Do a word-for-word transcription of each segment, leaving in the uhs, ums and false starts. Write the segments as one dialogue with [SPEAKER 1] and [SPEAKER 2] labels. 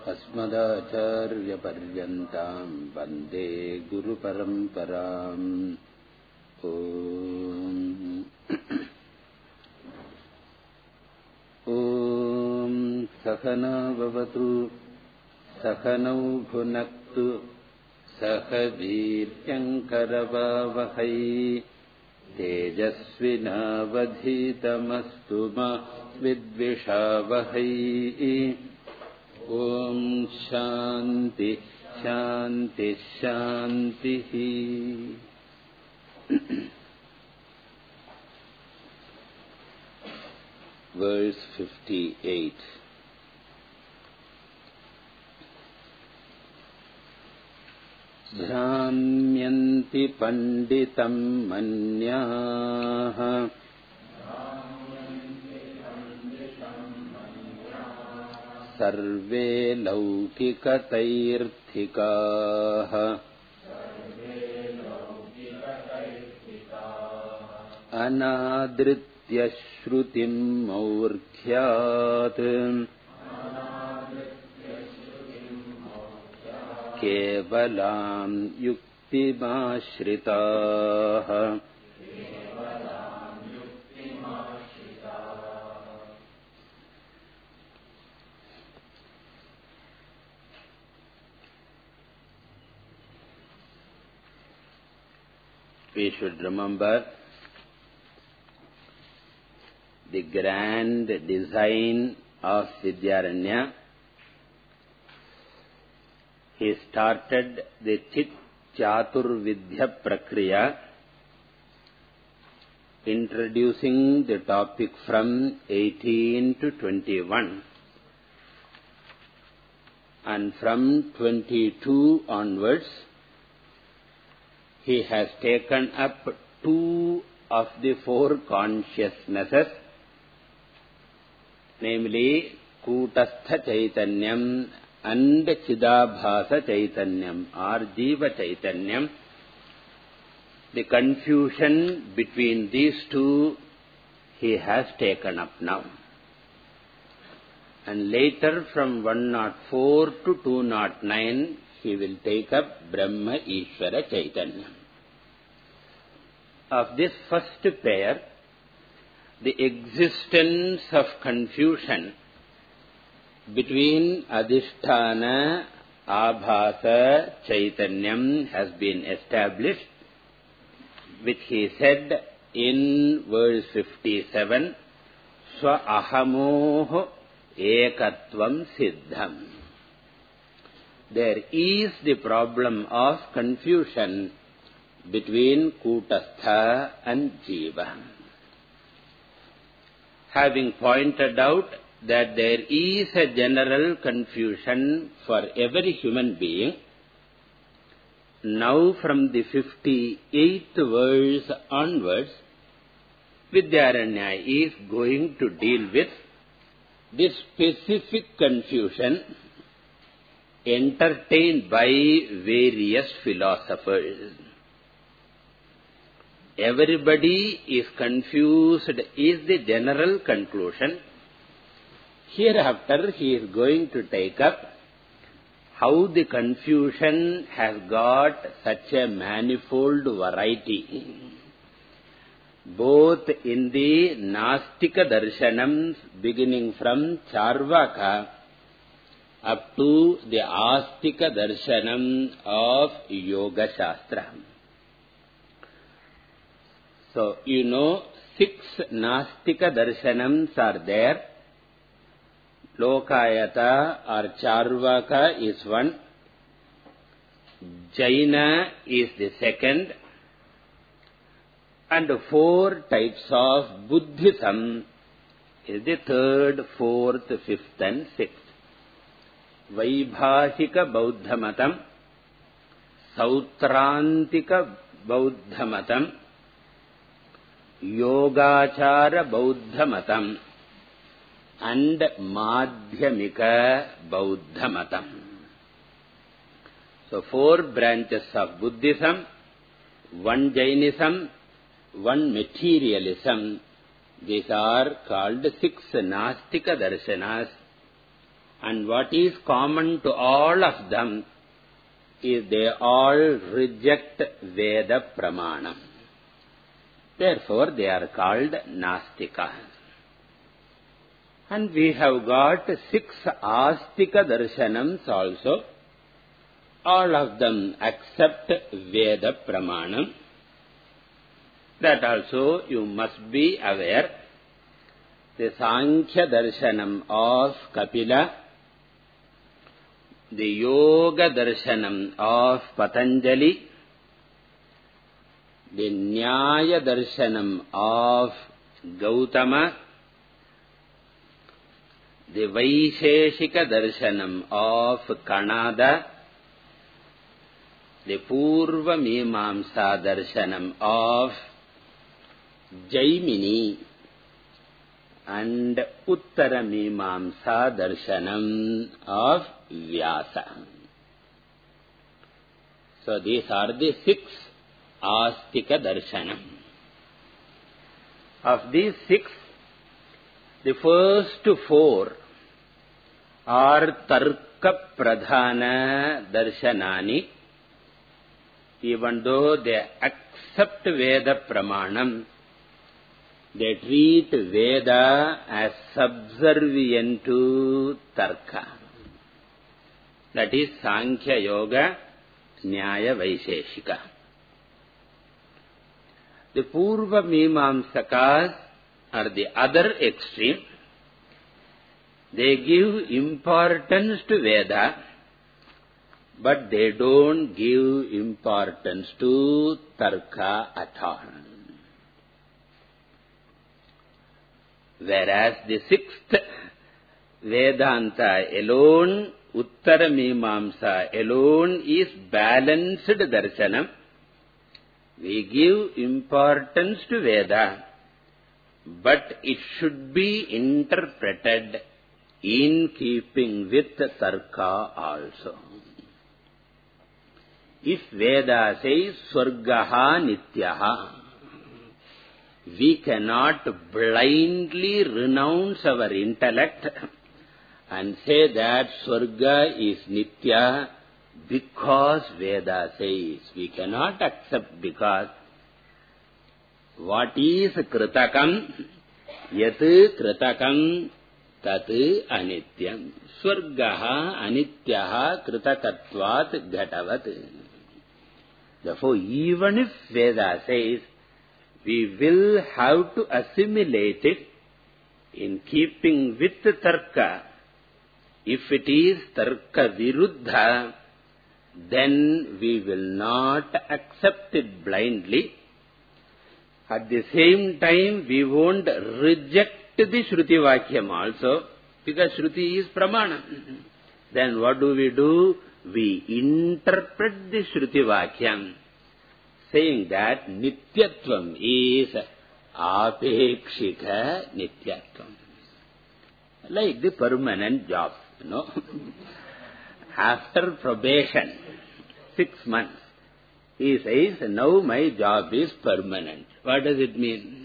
[SPEAKER 1] अस्मदाचार्यपर्यन्तां वन्दे गुरुपरम्पराम्. ॐ ॐ सहना भवतु सहनौ भुनक्तु सह वीर्यङ्करवावहै तेजस्विनावधीतमस्तु मा विद्विषावहै. ॐ शान्ति शान्ति शान्तिः. Verse fifty-eight. Dhramyanti panditam manyah sarve laukikatairthikaah anadritya shrutim maurkhyat kevalam yuktimashritah. We should remember the grand design of Vidyaranya. He started the Chit Chaturvidya Prakriya, introducing the topic from eighteen to twenty-one, and from twenty-two onwards he has taken up two of the four consciousnesses, namely Kutastha Chaitanyam and Chidabhasa Chaitanyam or Jiva Chaitanyam. The confusion between these two he has taken up now. And later from one oh four to two oh nine he will take up Brahma Ishvara Chaitanya. Of this first pair, the existence of confusion between Adhisthana, Abhasa, Chaitanyam has been established, which he said in verse fifty-seven, Swa ahamoh ekatvam siddham. There is the problem of confusion between Kutastha and Jiva. Having pointed out that there is a general confusion for every human being, now from the fifty-eighth verse onwards, Vidyaranya is going to deal with this specific confusion entertained by various philosophers. Everybody is confused is the general conclusion. Hereafter he is going to take up how the confusion has got such a manifold variety, both in the Nastika Darshanams beginning from Charvaka up to the Astika Darshanam of Yoga Shastra. So, you know, six Nastika Darshanams are there. Lokayata or Charvaka is one. Jaina is the second. And four types of Buddhism is the third, fourth, fifth and sixth. Vaibhashika Bauddhamatam, Sautrantika Bauddhamatam, Yogachara Bauddhamatam and Madhyamika Bauddhamatam. So four branches of Buddhism, one Jainism, one materialism. These are called six Nastika Darshanas. And what is common to all of them is they all reject Veda Pramanam. Therefore, they are called Nastika. And we have got six Astika Darshanams also. All of them accept Veda Pramanam. That also you must be aware. The Sankhya Darshanam of Kapila, the Yoga Darshanam of Patanjali, the Nyaya Darshanam of Gautama, the Vaisheshika Darshanam of Kanada, the Purva Mimamsa Darshanam of Jaimini, and Uttara Mimamsa Darshanam of Vyasa. So these are the six Astika Darshanam. Of these six, the first four are Tarka Pradhana Darshanani. Even though they accept Veda Pramanam, they treat Veda as subservient to Tarka. That is Sankhya Yoga, Nyaya Vaisheshika. The Purva Mimamsakas are the other extreme. They give importance to Veda, but they don't give importance to Tarka at all. Whereas the sixth Vedanta alone, Uttara Mimamsa alone is balanced darshanam. We give importance to Veda, but it should be interpreted in keeping with Tarka also. If Veda says Swargaha Nityaha, we cannot blindly renounce our intellect and say that Swarga is Nitya because Veda says. We cannot accept, because what is Kritakam? Yat Kritakam tat anityam. Swargaha anityaha kritakatvat ghatavat. Therefore, even if Veda says, we will have to assimilate it in keeping with Tarka. If it is Tarka Viruddha, then we will not accept it blindly. At the same time, we won't reject the Shruti Vakyam also, because Shruti is Pramana. Then what do we do? We interpret the Shruti Vakyam, saying that Nityatvam is Apekshika Nityatvam. Like the permanent job, you know. After probation, six months, he says, now my job is permanent. What does it mean?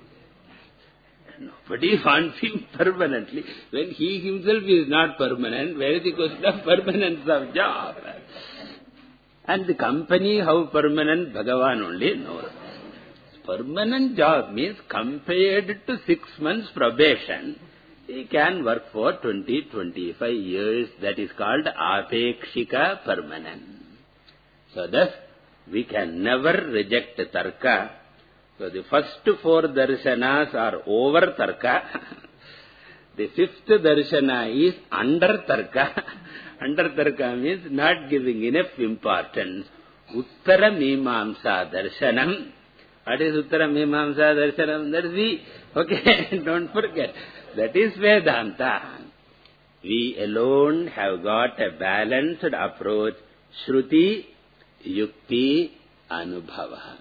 [SPEAKER 1] Nobody wants him permanently. When he himself is not permanent, where is the question of permanence of job? And the company, how permanent? Bhagavan only knows. Permanent job means compared to six months probation, he can work for twenty to twenty-five years. That is called Apekshika permanent. So thus, we can never reject Tarka. So the first four darshanas are over Tarka. The fifth darshana is under Tarka. Under Tarka means not giving enough importance. Uttara Mimamsa darshanam. What is Uttara Mimamsa darshanam? That is we. Okay, don't forget. That is Vedanta. We alone have got a balanced approach. Shruti, Yukti, Anubhava.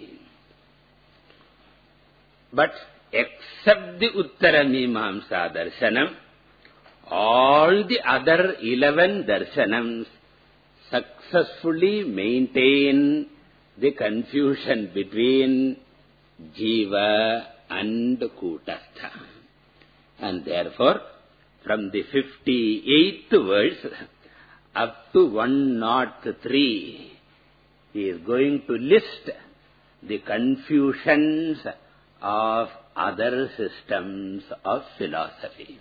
[SPEAKER 1] But except the Uttara Mimamsa darshanam, all the other eleven darshanams successfully maintain the confusion between Jiva and Kutastha. And therefore, from the fifty-eighth verse up to one oh three, he is going to list the confusions of other systems of philosophy.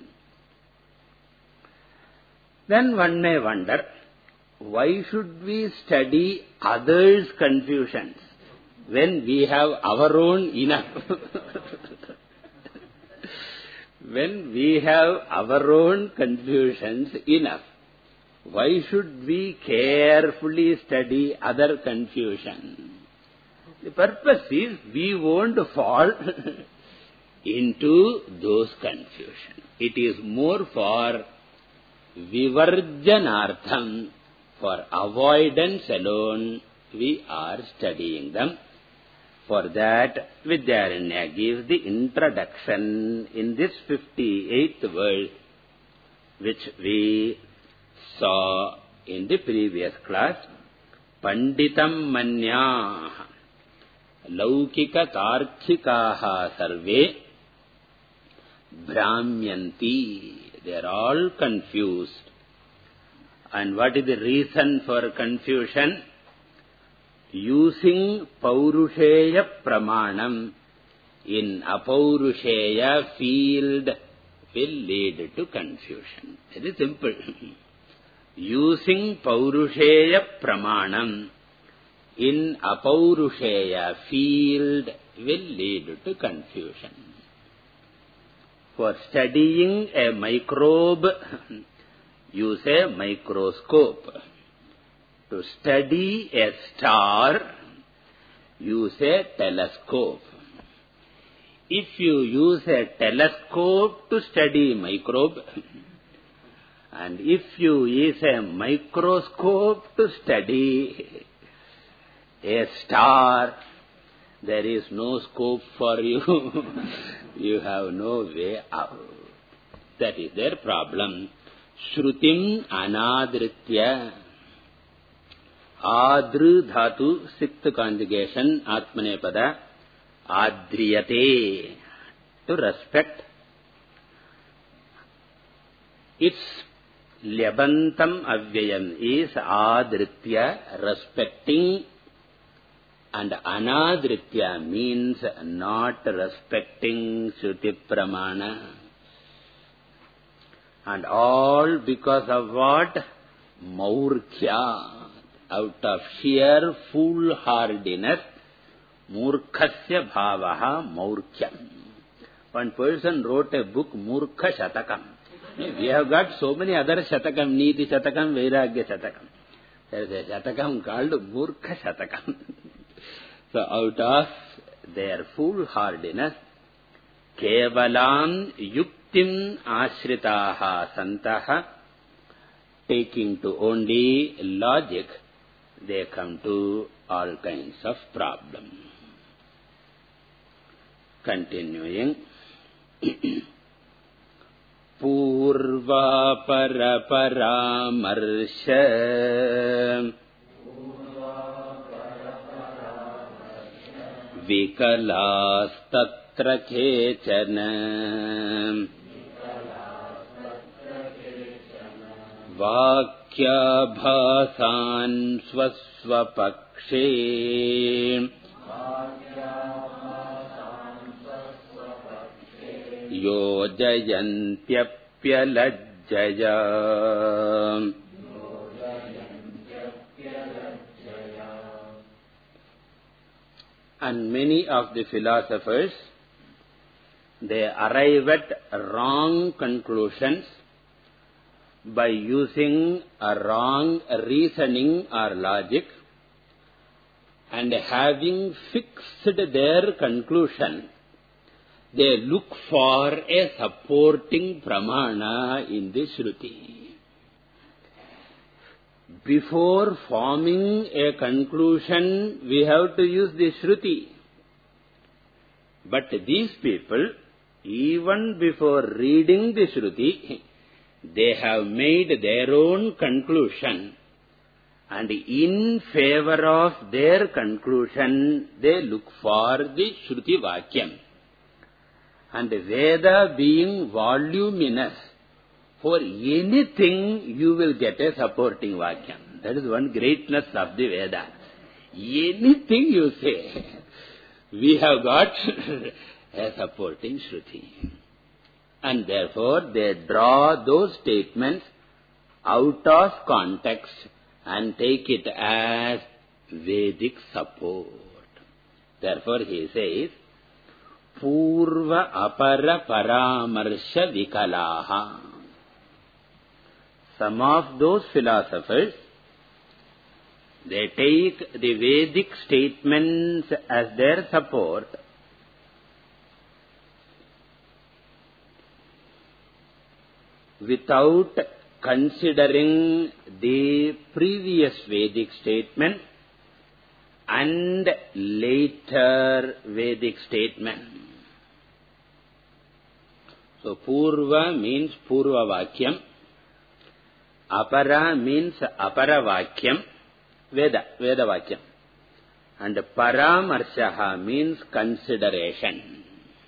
[SPEAKER 1] Then one may wonder, why should we study others' confusions when we have our own enough? When we have our own confusions enough, why should we carefully study other confusion? The purpose is we won't fall into those confusions. It is more for vivarjanartham, for avoidance alone we are studying them. For that, Vidyaranya gives the introduction in this fifty-eighth verse, which we saw in the previous class. Panditam manya laukika tarkikaha sarve bhramyanti. They are all confused. And what is the reason for confusion? Using Paurusheya Pramanam in Apaurusheya field will lead to confusion. Very simple. Using Paurusheya Pramanam in Apaurusheya field will lead to confusion. For studying a microbe, use a microscope. To study a star, use a telescope. If you use a telescope to study microbe, and if you use a microscope to study a star, there is no scope for you. You have no way out. That is their problem. Shrutim anadritya. Adru dhatu, sixth conjugation, atmanepada, adriyate, to respect. Its lyabantam avyayam is adritya, respecting, and anadritya means not respecting Shruti Pramana. And all because of what? Maurkhya. Out of sheer foolhardiness, murkhasya bhavaha maurkhyam. One person wrote a book, Murkha Shatakam. We have got so many other Shatakam, Niti Shatakam, Vairagya Shatakam. There is a Shatakam called Murkha Shatakam. So out of their foolhardiness, Kevalam yuktim ashritaha santaha, taking to only logic, they come to all kinds of problems. Continuing. Purva para paramarsha vikalas tatra kechana Vakya bhasan swaswapakshe yojayantyapyalajjaya. And many of the philosophers, they arrive at wrong conclusions by using a wrong reasoning or logic, and having fixed their conclusion, they look for a supporting pramana in the Shruti. Before forming a conclusion, we have to use the Shruti. But these people, even before reading the Shruti, they have made their own conclusion, and in favor of their conclusion, they look for the Shruti Vakyam. And Veda being voluminous, For anything you will get a supporting Vakyam. That is one greatness of the Veda. Anything you say, we have got a supporting Shruti. And therefore they draw those statements out of context and take it as Vedic support. Therefore he says, Purva apara paramarsha vikalaha. Some of those philosophers, they take the Vedic statements as their support, without considering the previous Vedic statement and later Vedic statement. So, Purva means Purva Vakyam, Apara means Apara Vakyam, Veda, Veda Vakyam, and Paramarshaha means consideration.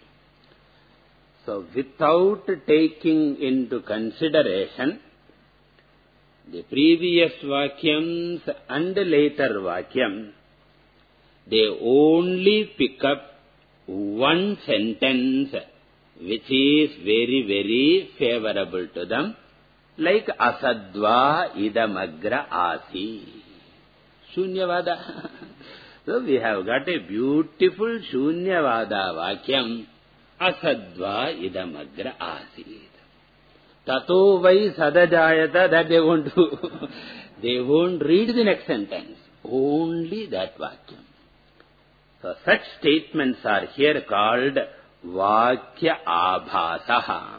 [SPEAKER 1] So, without taking into consideration the previous Vakyams and later Vakyam, they only pick up one sentence which is very, very favorable to them, like Asadva idamagra asi. Shunyavada. So we have got a beautiful Shunyavada Vakyam, Asadva idamagra asi. Tato vai sadajayata, that they won't do. They won't read the next sentence. Only that Vakyam. So such statements are here called Vakya Abhasaha.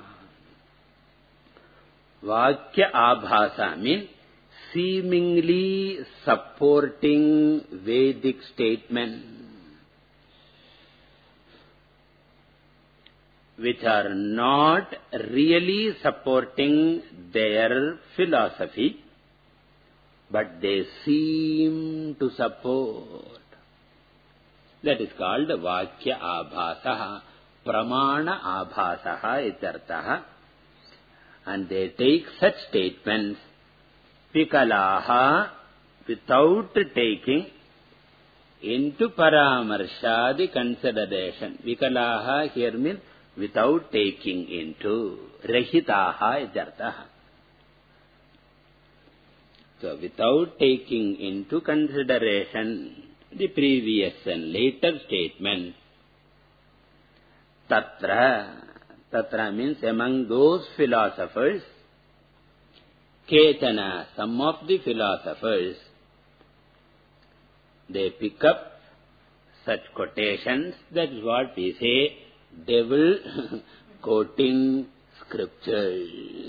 [SPEAKER 1] Vakya Abhasa means seemingly supporting Vedic statement, which are not really supporting their philosophy, but they seem to support. That is called Vakya Abhasaha, Pramana Abhasaha ityartaha. And they take such statements, Vikalaha, without taking into Paramarsha the consideration. Vikalaha here means without taking into, Rahitaha ityartaha. So, without taking into consideration the previous and later statements, Tatra, Tatra means among those philosophers, Ketana, some of the philosophers, they pick up such quotations. That is what we say, devil quoting scriptures.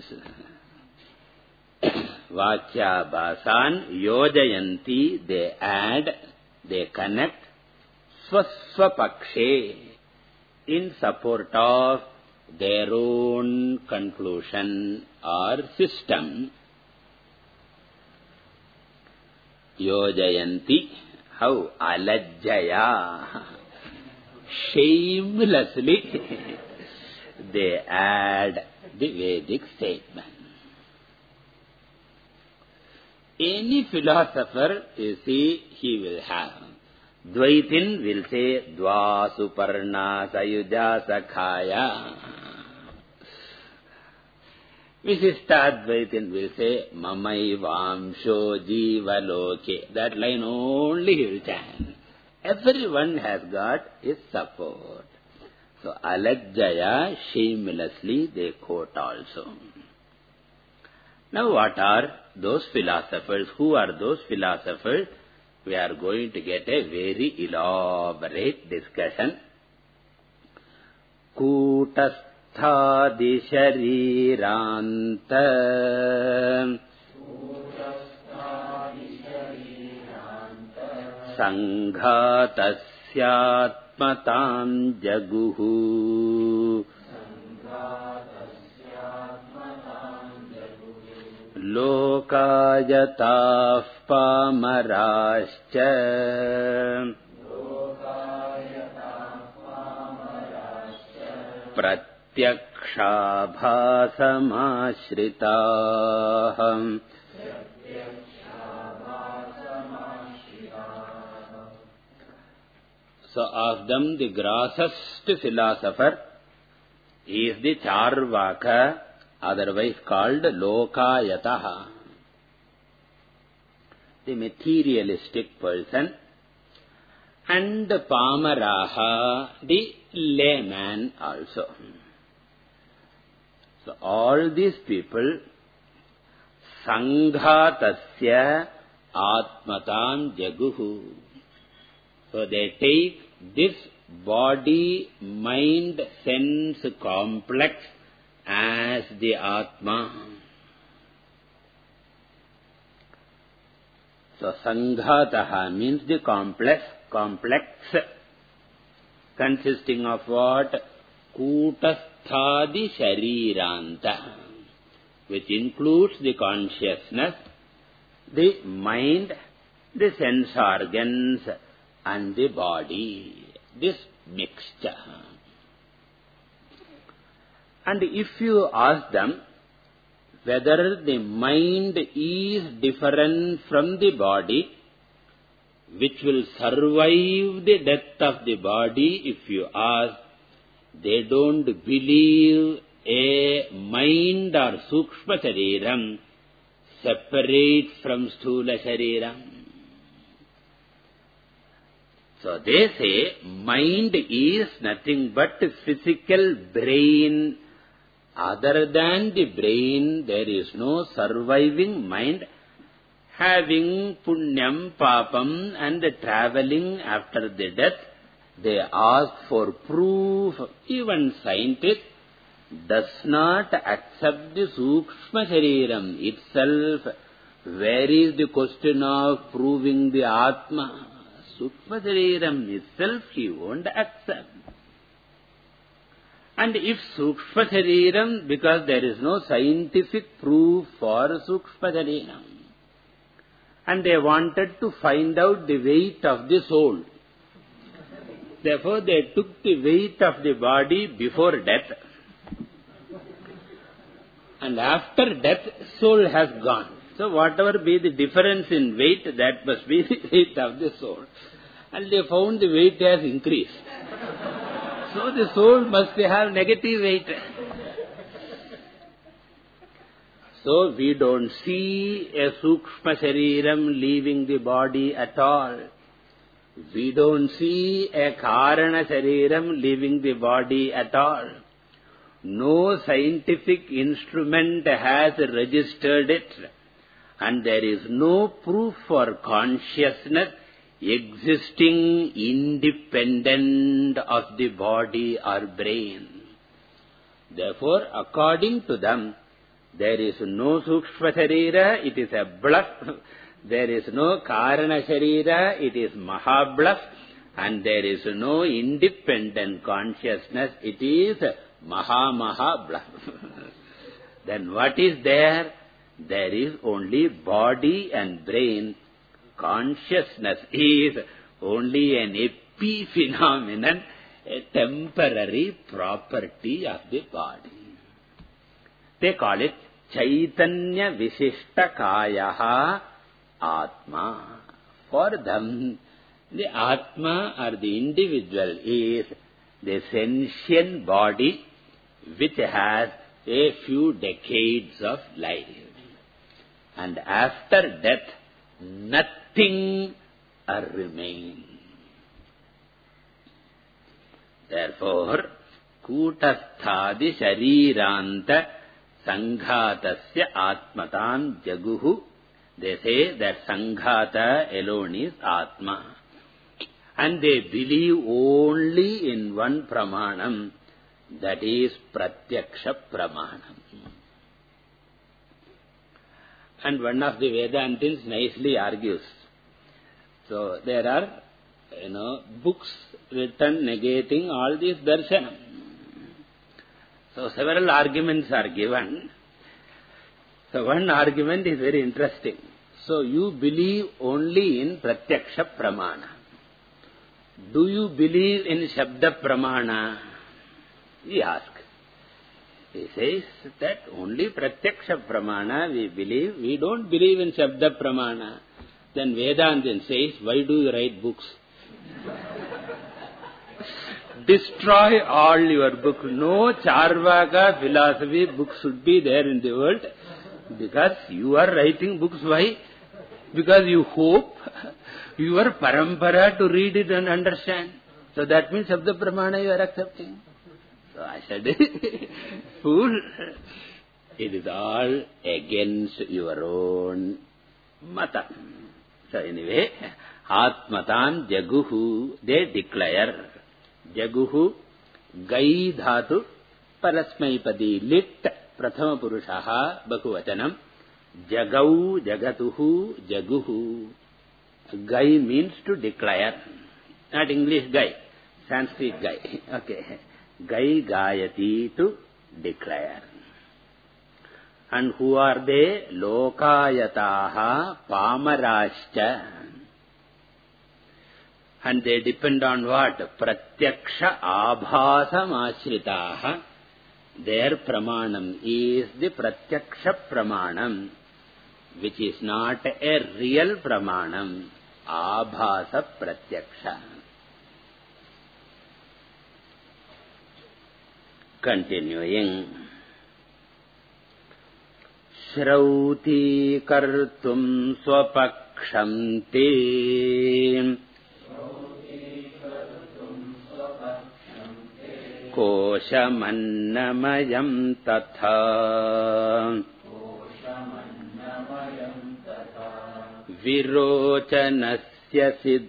[SPEAKER 1] Vakya Bhasan Yojayanti, they add, they connect, Swasva Pakshe, in support of their own conclusion or system. Yojayanti, how? Alajjaya. Shamelessly they add the Vedic statement. Any philosopher, you see, he will have. Dvaitin will say, Dva Suparna Sayuja Sakhaya. Vishishtadvaitin will say, Mamai Vamsho Jivaloke. That line only he will chant. Everyone has got his support. So, Alajjaya, shamelessly they quote also. Now, what are those philosophers? Who are those philosophers? We are going to get a very elaborate discussion. Kutasthadi shariranta Sanghatasyatmatam jaguhu Lokayatah pamarascha Pratyak pratyakṣābhāsamāśritā. So of them the grossest philosopher is the Charvaka, otherwise called Lokayataha, the materialistic person, and Pamaraha, the layman also. So all these people, Sanghatasya Atmatam Jaguhu. So they take this body, mind, sense complex as the Atma. So Sanghataha means the complex, complex, consisting of what? Kutasthadi Shariranta, which includes the consciousness, the mind, the sense organs, and the body, this mixture. And if you ask them whether the mind is different from the body, which will survive the death of the body, if you ask, they don't believe a mind or sukshma shariram separate from sthula shariram. So they say mind is nothing but physical brain. Other than the brain, there is no surviving mind having punyam, papam, and traveling after the death. They ask for proof. Even scientists does not accept the sukshma shariram itself. Where is the question of proving the Atma? Sukshma shariram itself he won't accept. And if sukshma shariram, because there is no scientific proof for sukshma shariram, and they wanted to find out the weight of the soul. Therefore they took the weight of the body before death. And after death, soul has gone. So whatever be the difference in weight, that must be the weight of the soul. And they found the weight has increased. So the soul must have negative weight. So we don't see a sukshma shariram leaving the body at all. We don't see a karana shariram leaving the body at all. No scientific instrument has registered it. And there is no proof for consciousness existing independent of the body or brain. Therefore, according to them, there is no sukshma sharira, it is a bluff. There is no karana sharira, it is mahabluff. And there is no independent consciousness, it is maha maha bluff. Then what is there? There is only body and brain. Consciousness is only an epiphenomenon, a temporary property of the body. They call it Chaitanya Visishta Kayaha Atma. For them, the Atma or the individual is the sentient body which has a few decades of life. And after death, nothing remains. Therefore, Kutasthadi Shariranta Sanghatasya Atmatam Jaguhu. They say that Sanghata alone is Atma. And they believe only in one Pramanam, that is Pratyaksha Pramanam. And one of the Vedantins nicely argues. So there are, you know, books written negating all these darshanam. So several arguments are given. So one argument is very interesting. So you believe only in Pratyaksha Pramana. Do you believe in Shabda Pramana? We ask. He says that only Pratyaksha Pramana we believe. We don't believe in Shabda Pramana. Then Vedantin says, why do you write books? Destroy all your books. No Charvaka philosophy book should be there in the world. Because you are writing books. Why? Because you hope your parampara to read it and understand. So that means Shabda Pramana you are accepting. So I said, fool, it is all against your own mata. So anyway, Atmatan Jaguhu, they declare. Jaguhu, Gai Dhatu, Parasmaipadi, Lit, Prathama Purushaha, Bahuvachanam, Jagau, Jagatuhu, Jaguhu. Gai means to declare. Not English Gai, Sanskrit Gai. Okay. Gai Gayati to declare. And who are they? Lokayataha Pamarashcha. And they depend on what? Pratyaksha Abhasam Ashritaha. Their Pramanam is the Pratyaksha Pramanam, which is not a real Pramanam. Abhasa Pratyaksha. Continuing. Shrauti kartum swapaksham te koshamannamayam tatha virochanasya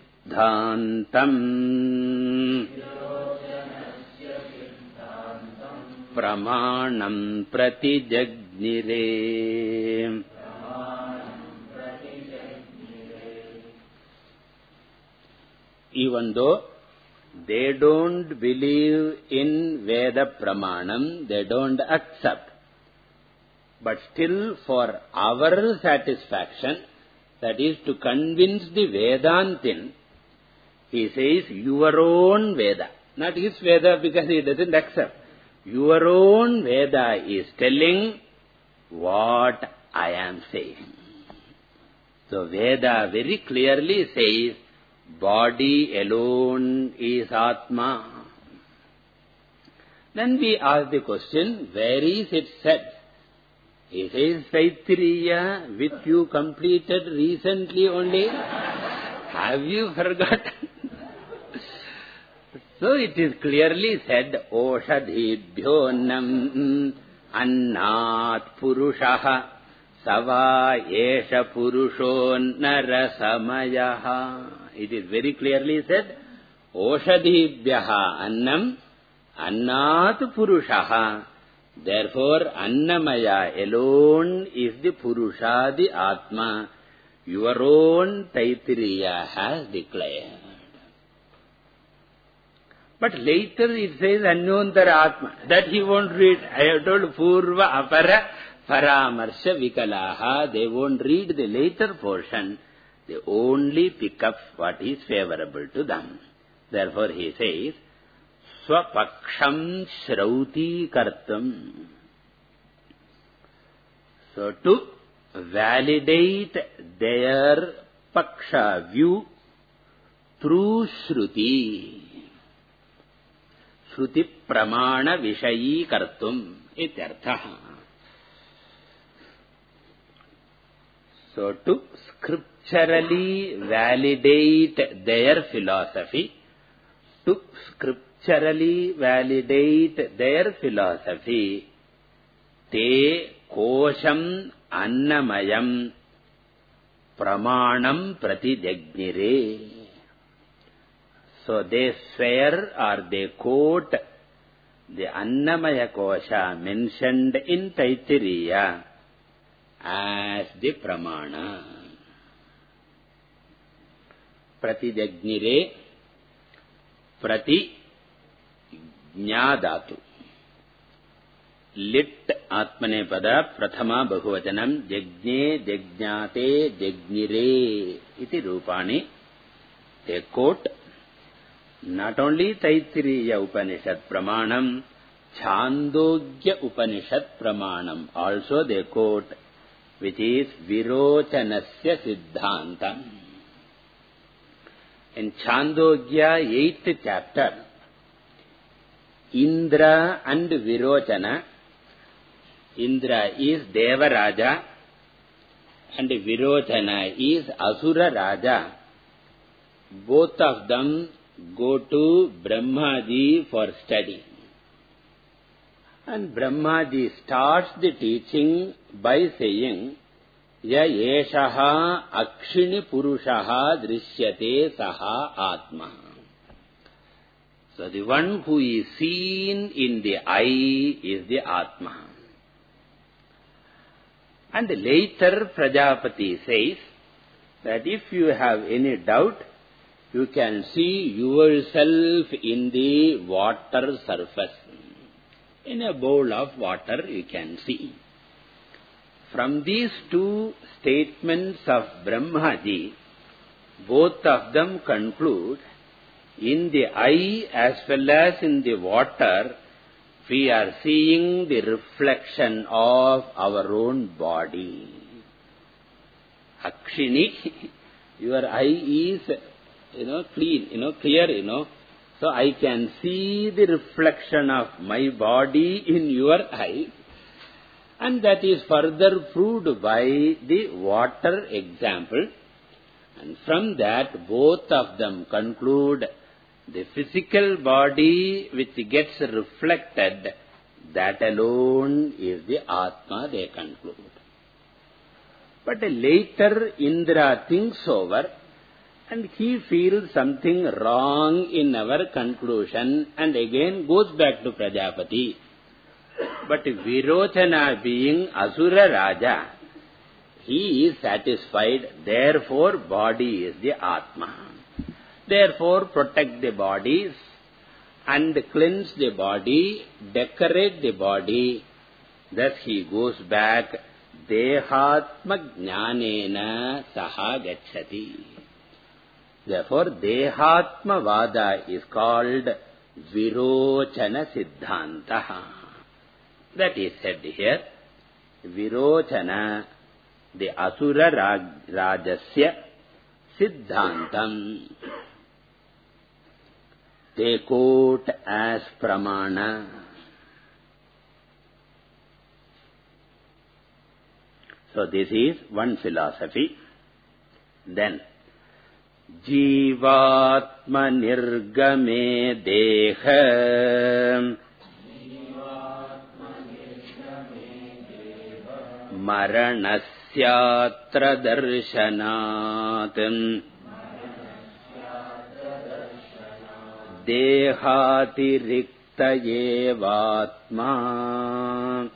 [SPEAKER 1] siddhantam Pramanam Pratijagnire. Even though they don't believe in Veda Pramanam, they don't accept. But still for our satisfaction, that is to convince the Vedantin, he says your own Veda, not his Veda because he doesn't accept. Your own Veda is telling what I am saying. So Veda very clearly says, body alone is Atma. Then we ask the question, where is it said? He says, Taittiriya, which you completed recently only. Have you forgotten? So it is clearly said, Oshadhibhyonam annat purushaha sava esha purushon narasamayaha. It is very clearly said, Oshadhibhyaha annam annat purushaha. Therefore, Annamaya alone is the Purusha, the Atma. Your own Taittiriya has declared. But later it says Anyantara Atma. That he won't read. I have told Purva Apara Paramarsha Vikalaha. They won't read the later portion. They only pick up what is favorable to them. Therefore he says, Swapaksham Shrauti Kartam. So to validate their Paksha view through Shruti. Shruti Pramana Vishayi Kartum ityartha. So to scripturally validate their philosophy, to scripturally validate their philosophy, te kosham annamayam pramanam pratijagnire. So they swear or they quote the Annamaya Kosha mentioned in Taittiriya as the Pramana. Pratijagnire, Prati Jnadatu. Lit Atmanepada Prathama Bahuvachanam Jajne Jajnate Jajnire iti Rupani. They quote not only Taittiriya Upanishad Pramanam, Chandogya Upanishad Pramanam also they quote, which is Virochanasya Siddhanta. In Chandogya eighth chapter, Indra and Virochana, Indra is Devaraja and Virochana is Asura Raja. Both of them go to Brahmaji for study. And Brahmaji starts the teaching by saying, Ya eshaha akshini purushaha drishyate saha atma. So the one who is seen in the eye is the Atma. And later Prajapati says that if you have any doubt, you can see yourself in the water surface. In a bowl of water you can see. From these two statements of Brahmaji, both of them conclude, in the eye as well as in the water, we are seeing the reflection of our own body. Akshini, your eye is, you know, clean, you know, clear, you know. So I can see the reflection of my body in your eye. And that is further proved by the water example. And from that, both of them conclude the physical body which gets reflected, that alone is the Atma, they conclude. But later Indra thinks over and he feels something wrong in our conclusion and again goes back to Prajapati. But Virochana being Asura Raja, he is satisfied, therefore body is the Atma. Therefore protect the bodies and cleanse the body, decorate the body. Thus he goes back, Dehatma Jnanena Saha Gacchati. Therefore Dehatma Vada is called Virochana Siddhanta. That is said here. Virochana, the Asura Rajasya Siddhantam. They quote as Pramana. So this is one philosophy. Then, Jivatma Nirgame Deha Maranasyatra Darshanat Dehatirikta Yevatma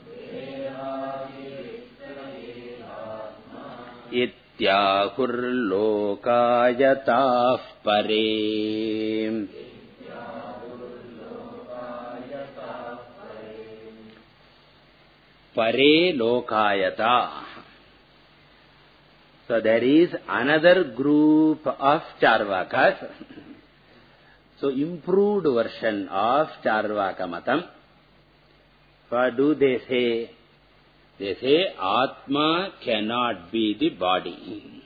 [SPEAKER 1] Ityahur Lokayatah Pare. Pare Lokayata. So there is another group of Charvakas. So improved version of Charvaka Matam. What do they say? They say Atma cannot be the body.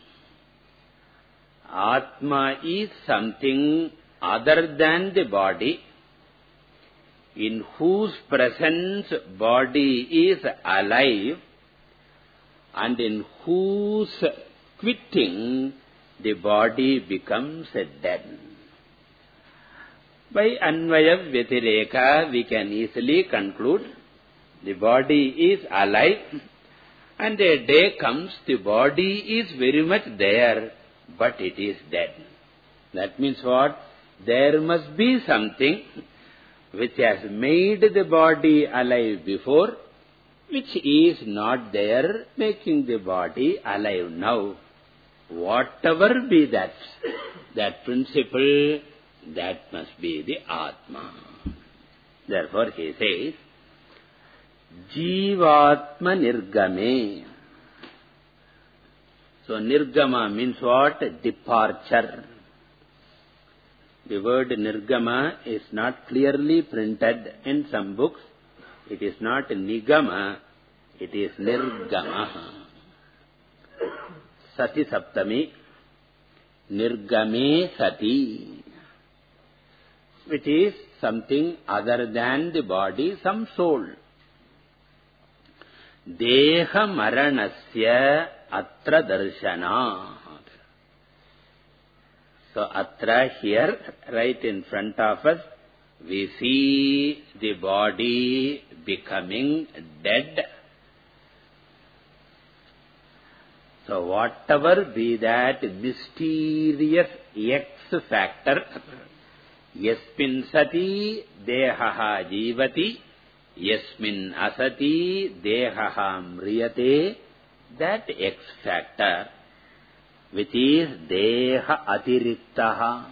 [SPEAKER 1] Atma is something other than the body, in whose presence body is alive and in whose quitting the body becomes dead. By Anvaya Vyatireka we can easily conclude the body is alive and a day comes the body is very much there but it is dead. That means what? There must be something which has made the body alive before, which is not there, making the body alive now. Whatever be that, that principle, that must be the Atma. Therefore he says, Jivatma Nirgame. So Nirgama means what? Departure. The word Nirgama is not clearly printed in some books. It is not nigama, it is nirgama. Sati saptami, nirgame sati, which is something other than the body, some soul. Deha maranasya atra darshana. So atra here, right in front of us, we see the body becoming dead. So whatever be that mysterious X factor, yasmin sati dehaha jivati, yasmin asati dehaha mriyate, that X factor, which is deha atiriktaha,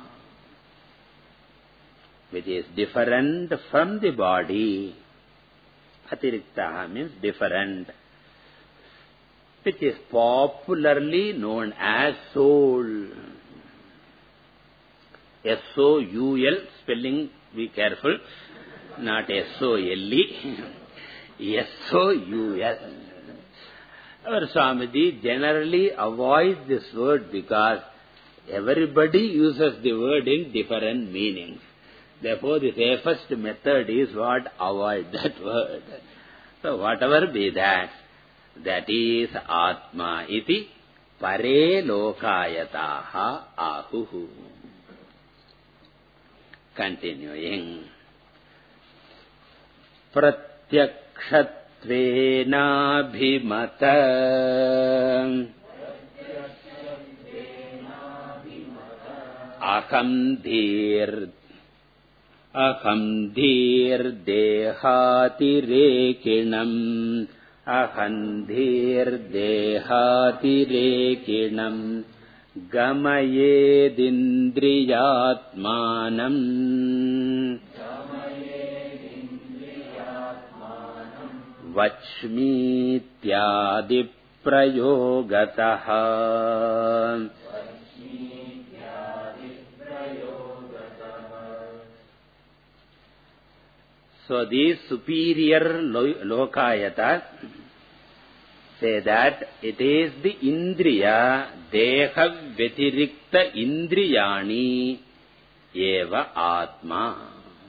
[SPEAKER 1] which is different from the body. Atiriktaha means different, which is popularly known as soul. S O U L, spelling be careful, not S O L E, S O U L. Our Swamiji generally avoids this word because everybody uses the word in different meanings. Therefore, the safest method is what? Avoid that word. So, whatever be that, that is Atma iti pare lokayataha ahuhu. Continuing. Pratyakshatvena bhimata aham dhir aham dhir dehatirekinam aham dhir dehatirekinam gamayedindriyatmanam vachmityadi prayogataha. So these superior lokayatas say that it is the indriya, deha vyatirikta indriyani eva atma.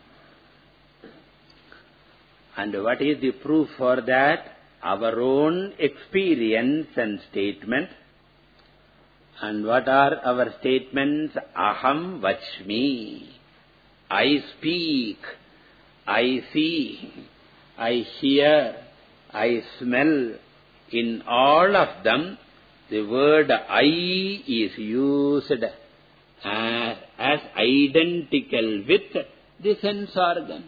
[SPEAKER 1] And what is the proof for that? Our own experience and statement. And what are our statements? Aham vachmi. I speak. I see. I hear. I smell. In all of them, the word I is used as, as identical with the sense organ.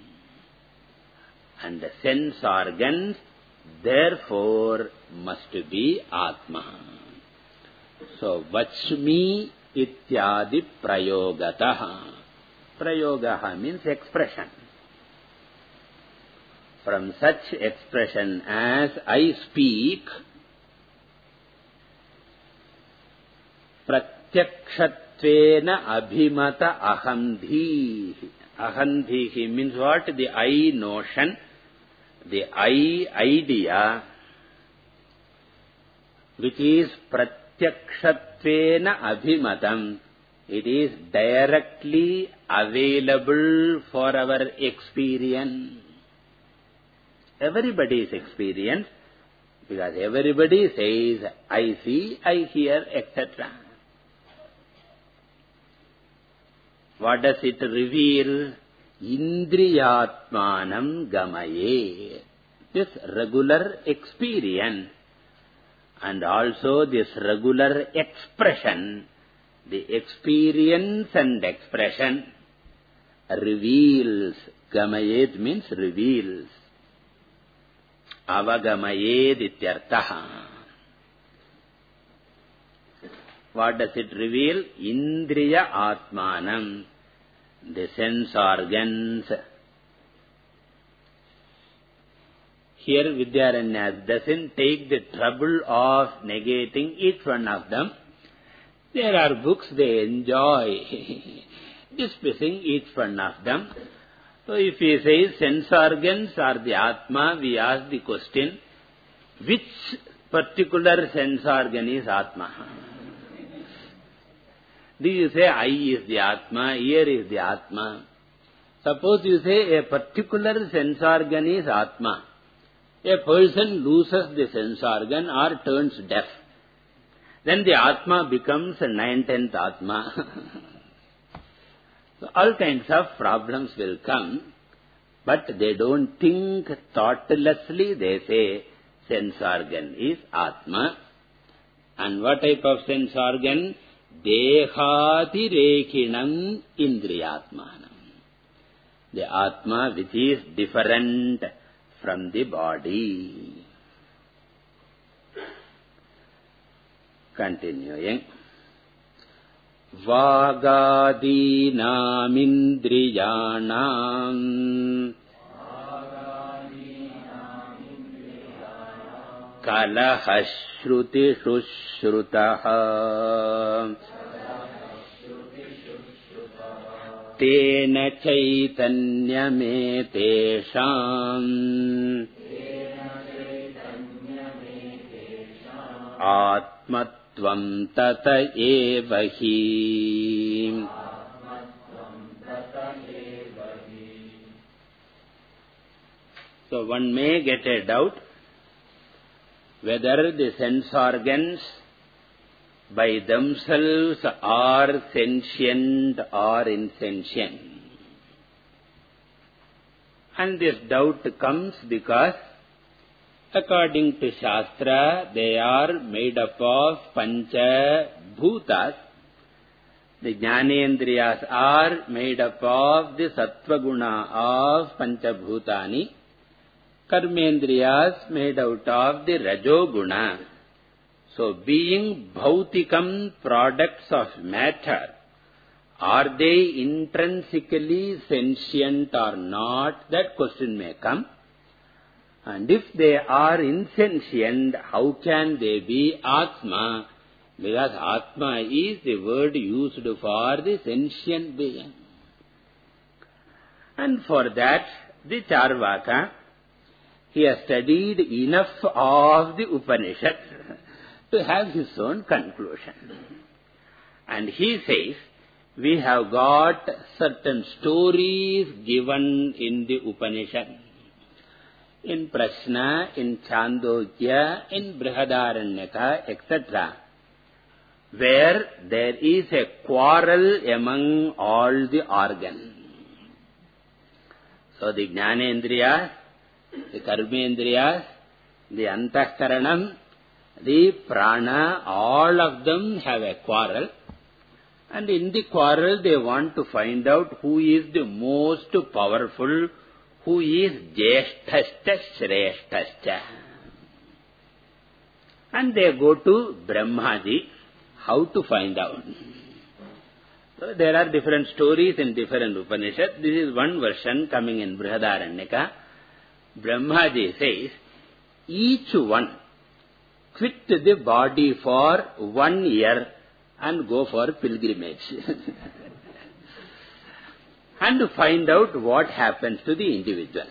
[SPEAKER 1] And the sense organs, therefore, must be Atma. So, vachmi ityadi prayogataha. Prayogaha means expression. From such expression as I speak, pratyakshatvena abhimata ahamdhi. Ahamdhi means what? The I notion, the I idea, which is pratyakshatvena abhimatam. It is directly available for our experience. Everybody's experience, because everybody says, I see, I hear, et cetera. What does it reveal? Indriyatmanam gamaye. This regular experience and also this regular expression, the experience and expression reveals. Gamayet means reveals. Avagamayed ityartaha. What does it reveal? Indriya atmanam, the sense organs. Here Vidyaranyas doesn't take the trouble of negating each one of them. There are books they enjoy discussing each one of them. So if he says sense organs are the Atma, we ask the question, which particular sense organ is Atma? Do you say eye is the Atma, ear is the Atma? Suppose you say a particular sense organ is Atma. A person loses the sense organ or turns deaf. Then the Atma becomes a nine-tenth Atma. So all kinds of problems will come, but they don't think thoughtlessly. They say sense organ is Atma. And what type of sense organ? Dehatirekhinam indriyatmanam. The Atma which is different from the body. Continuing. Vagadinamindriyanam kalahashruti shrutaha tena chaitanyametesham atmatvam tata evahi. So one may get a doubt whether the sense organs by themselves are sentient or insentient. And this doubt comes because according to Shastra, they are made up of Pancha Bhutas. The Jnanendriyas are made up of the Sattva Guna of Pancha Bhutani. Karmendriyas made out of the Rajo Guna. So being Bhautikam products of matter, are they intrinsically sentient or not? That question may come. And if they are insentient, how can they be Atma? Because Atma is the word used for the sentient being. And for that, the Charvaka, he has studied enough of the Upanishad to have his own conclusion. And he says, we have got certain stories given in the Upanishad. In Prashna, in Chandogya, in Brihadaranyaka, et cetera, where there is a quarrel among all the organs. So the Jnanendriyas, the Karmendriyas, the Antahkaranam, the Prana, all of them have a quarrel. And in the quarrel they want to find out who is the most powerful, who is Jeshthascha Shreshthascha. And they go to Brahmaji, how to find out. So there are different stories in different Upanishads. This is one version coming in Brihadaranyaka. Brahmaji says, each one quit the body for one year and go for pilgrimage. And find out what happens to the individual.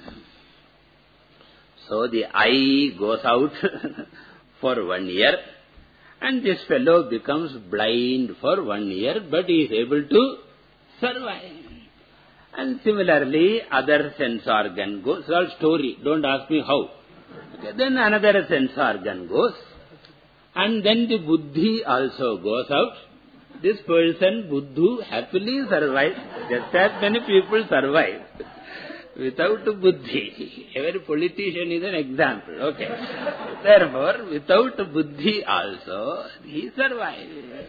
[SPEAKER 1] So the eye goes out for one year, and this fellow becomes blind for one year, but he is able to survive. And similarly, other sense organ goes. It's all story. Don't ask me how. Okay, then another sense organ goes, and then the buddhi also goes out. This person, buddhu, happily survives. Just as many people survive without buddhi. Every politician is an example. Okay. Therefore, without buddhi also, he survives.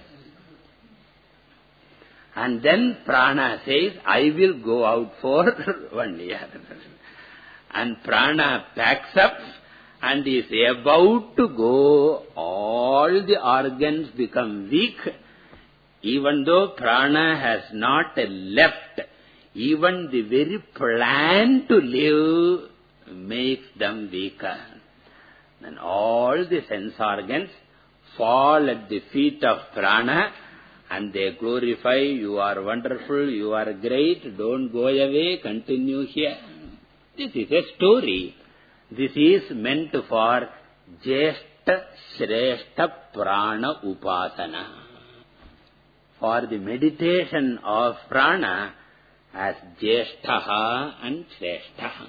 [SPEAKER 1] And then prana says, I will go out for one year. And prana packs up and is about to go. All the organs become weak. Even though prana has not left, even the very plan to live makes them weaker. Then all the sense organs fall at the feet of prana, And they glorify, you are wonderful, you are great, don't go away, continue here. This is a story. This is meant for Jeshta Shrestha Prana Upasana. For the meditation of prana as Jeshtaha and Shresthaha.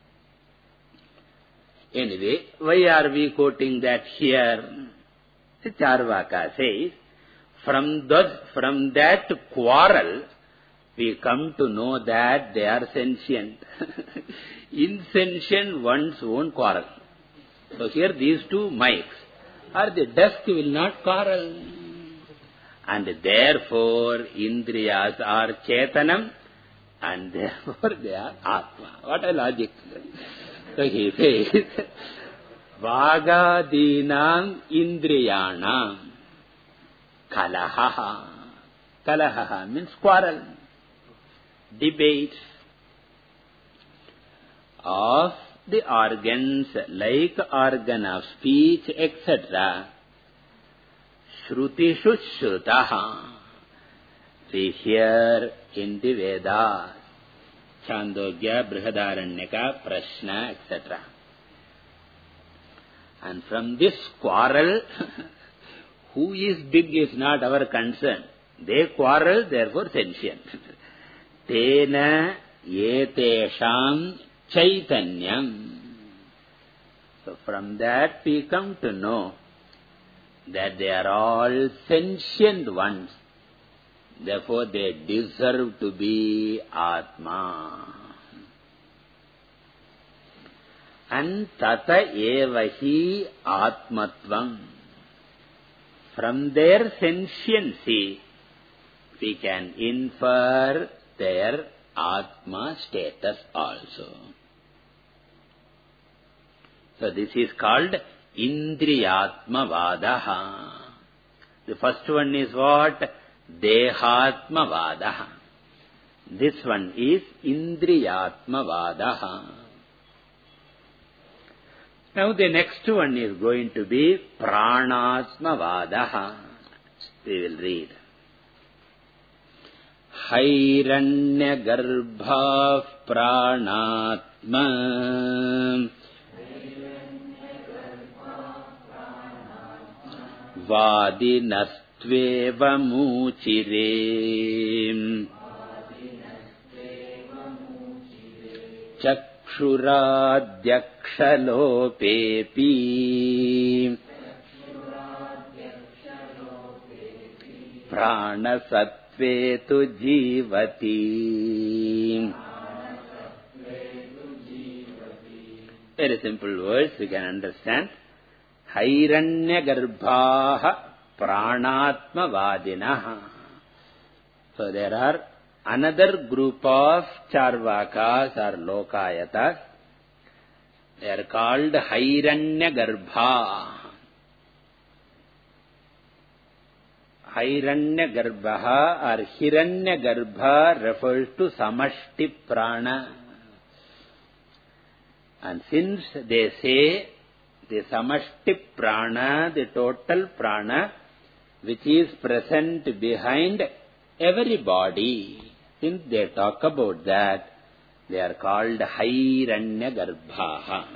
[SPEAKER 1] Anyway, why are we quoting that here? The Charvaka says, from, those, from that quarrel, we come to know that they are sentient. Insentient ones won't quarrel. So here these two mics, or the desk will not quarrel. And therefore, Indriyas are Chetanam, and therefore they are Atma. What a logic. So he says, Vagadinam Indriyanam Kalahaha. Kalahaha means quarrel, debate of the organs like organ of speech, et cetera. Shrutishu Shrutaha. We hear in the Vedas, Chandogya, Brihadaranyaka, Prashna, et cetera. And from this quarrel, who is big is not our concern. They quarrel, therefore sentient. Tena yetesham chaitanyam. So from that we come to know that they are all sentient ones. Therefore they deserve to be Atma. And tata evahi atmatvam. From their sentiency, we can infer their Atma status also. So this is called Indriyatma Vadaha. The first one is what? Dehatma Vadaha. This one is Indriyatma Vadaha. Now the next one is going to be Pranatma Vadaha. We will read. Hairanya Garbha Pranatma Vadinastveva Muchire Chakshuradyakshalopepi Pranasatvetu Jivati. Very simple words, we can understand. Hairanya Garbhaha Pranatma Vadinaha. So there are another group of Charvakas or Lokayatas. They are called Hairanya Garbha. Hairanya Garbha or Hiranya Garbha refers to Samashti Prana. And since they say the Samashti Prana, the total Prana, which is present behind every body, since they talk about that, they are called Hairanya Garbhaha.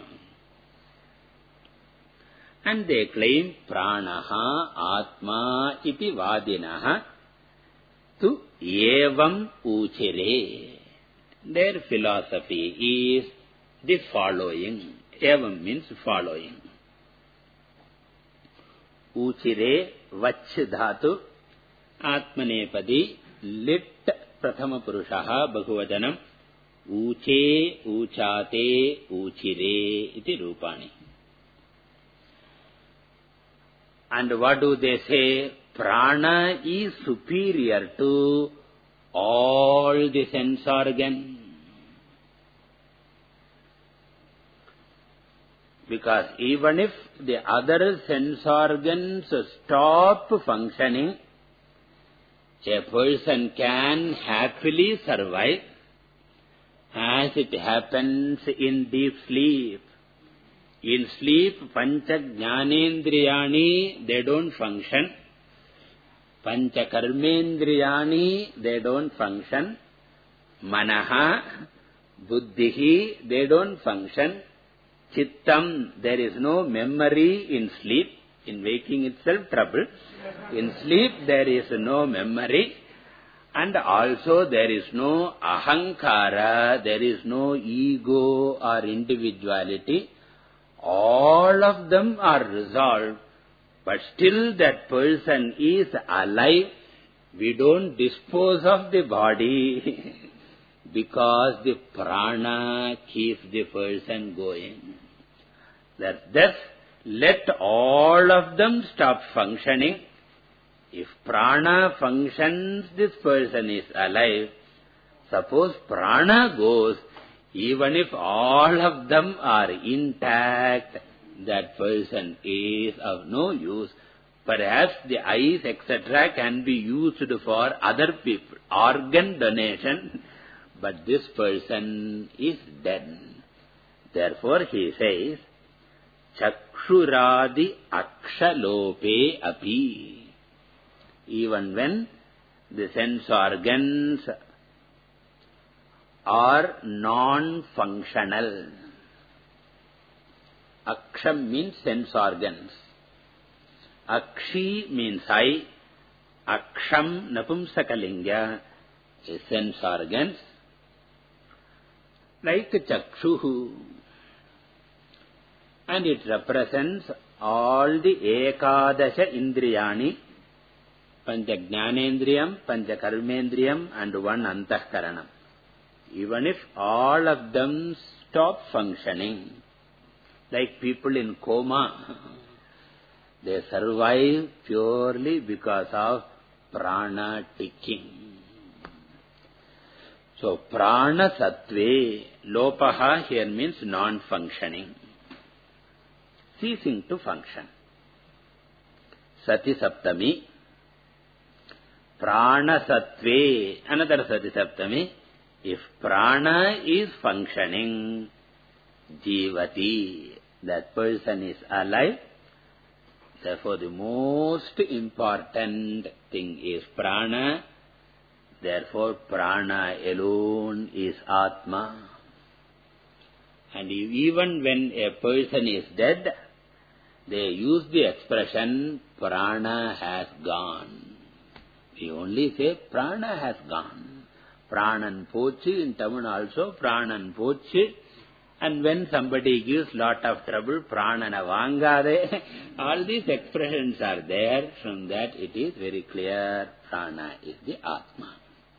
[SPEAKER 1] And they claim Pranaha Atma iti Vadinaha tu evam uchire. Their philosophy is the following. Evam means following. Uchire vach dhatu Atmanepadi lit prathama purushaha bhaguvajanam uche uchate uchire iti rupani. And what do they say? Prana is superior to all the sense organs. Because even if the other sense organs stop functioning, a person can happily survive, as it happens in deep sleep. In sleep, pancha jnanendriyani, they don't function. Pancha karmendriyani, they don't function. Manaha, buddhihi, they don't function. Chittam, there is no memory in sleep. In waking itself, trouble. In sleep, there is no memory. And also there is no ahankara, there is no ego or individuality. All of them are resolved. But still that person is alive. We don't dispose of the body because the prana keeps the person going. That thus, let all of them stop functioning. If prana functions, this person is alive. Suppose prana goes, even if all of them are intact, that person is of no use. Perhaps the eyes, et cetera can be used for other people, organ donation, but this person is dead. Therefore he says, Chakshuradi akshalope api. Even when the sense organs are non-functional. Aksham means sense organs. Akshi means eye. Aksham napumsakalinga is sense organs. Like Chakshuhu. And it represents all the Ekadasha Indriyani. Pancha Jnanendriyam, Pancha Karmendriyam and one Antahkaranam. Even if all of them stop functioning, like people in coma, they survive purely because of prana ticking. So, prana sattve, lopaha here means non-functioning, ceasing to function. Sati saptami, prana sattve, another sati saptami. If prana is functioning, jivati, that person is alive. Therefore, the most important thing is prana. Therefore, prana alone is Atma. And even when a person is dead, they use the expression, prana has gone. We only say, prana has gone. Pranan pochi, in Tamil also, pranan pochi. And when somebody gives lot of trouble, pranana vangade, all these expressions are there. From that it is very clear, prana is the Atma.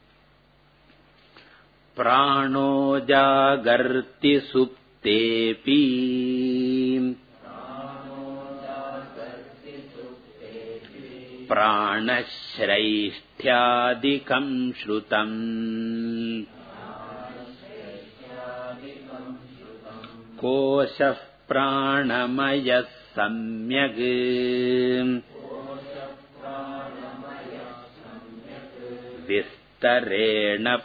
[SPEAKER 1] Prano jagarti suptepi. Pranashraishthyadikam shrutam. Koshah pranamaya samyag. Vistarena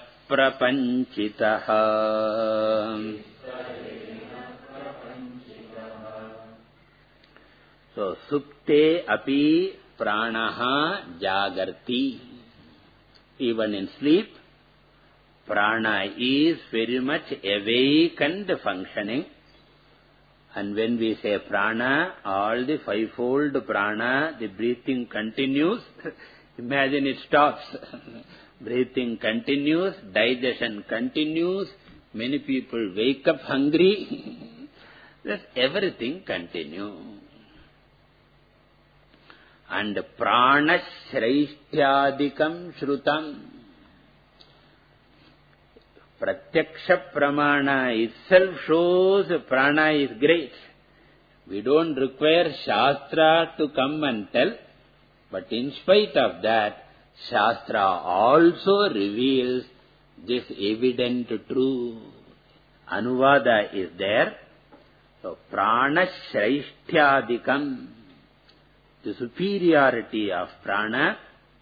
[SPEAKER 1] prapanchitaha. So, supte api pranaha jagarti. Even in sleep, prana is very much awake and functioning. And when we say prana, all the fivefold prana, the breathing continues. Imagine it stops. Breathing continues, digestion continues. Many people wake up hungry. Thus everything continues. And prana shraishthyadikam shrutam. Pratyaksha pramana itself shows prana is great. We don't require Shastra to come and tell. But in spite of that, Shastra also reveals this evident truth. Anuvada is there. So, prana shraishthyadikam. The superiority of prana,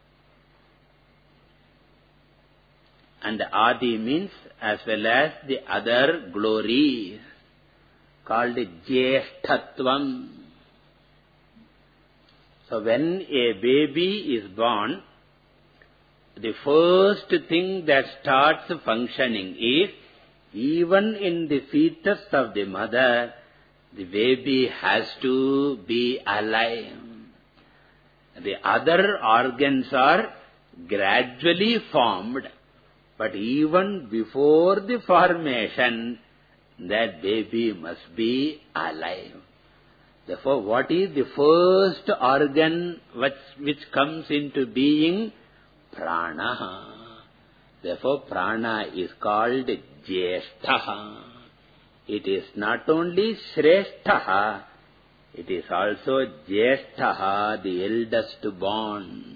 [SPEAKER 1] and adi means as well as the other glories called jeshtatvam. So when a baby is born, the first thing that starts functioning is, even in the fetus of the mother, the baby has to be alive. The other organs are gradually formed, but even before the formation, that baby must be alive. Therefore, what is the first organ which, which comes into being? Prana. Therefore, prana is called Jyeshtha. It is not only Shrestha, it is also Jyeshtha, the eldest born.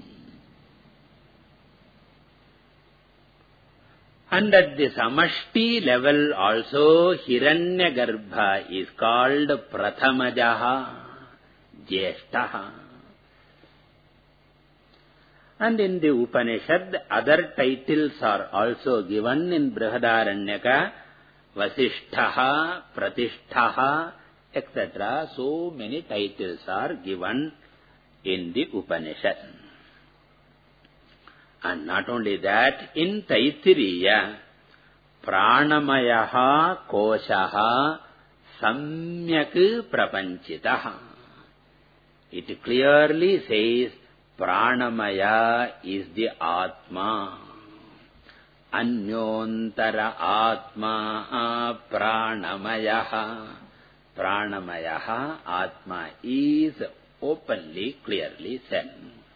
[SPEAKER 1] And at the Samashti level also, Hiranyagarbha is called Prathamajaha, Jyeshtha. And in the Upanishad, other titles are also given in Brihadaranyaka, Vasishthaha, Pratishtaha, et cetera. So many titles are given in the Upanishad. And not only that, in Taittiriya, Pranamayaha Koshaha Samyak Prapanchitaha. It clearly says, Pranamaya is the Atma. Anyontara Atma Pranamayaha. Pranamayaha Atma is openly, clearly said.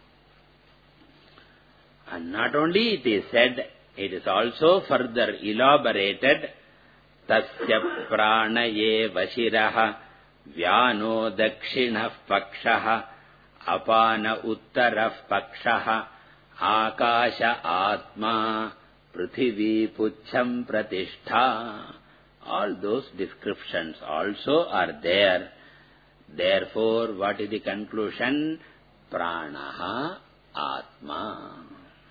[SPEAKER 1] And not only it is said, it is also further elaborated. Tasya pranaye vashiraha vyano dakshinah pakshaha apana uttarah pakshaha akasha atma prithvi puchham pratishtha. All those descriptions also are there. Therefore, what is the conclusion? Pranaha Atma.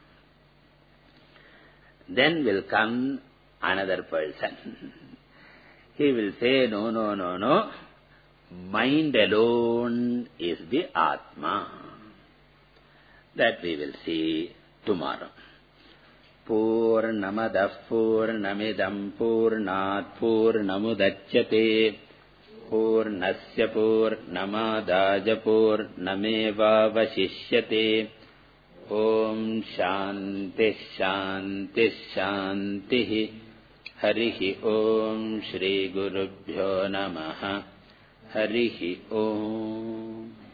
[SPEAKER 1] Then will come another person. He will say, no, no, no, no. Mind alone is the Atma. That we will see tomorrow. Purnamadah Purnamidam Purnat Purnamudachyate Purnasya Purnamadaja Purnameva Vashishyate. Om Shanti Shanti Shanti. Harihi Om Shri Gurubhyo Namaha. Harihi Om.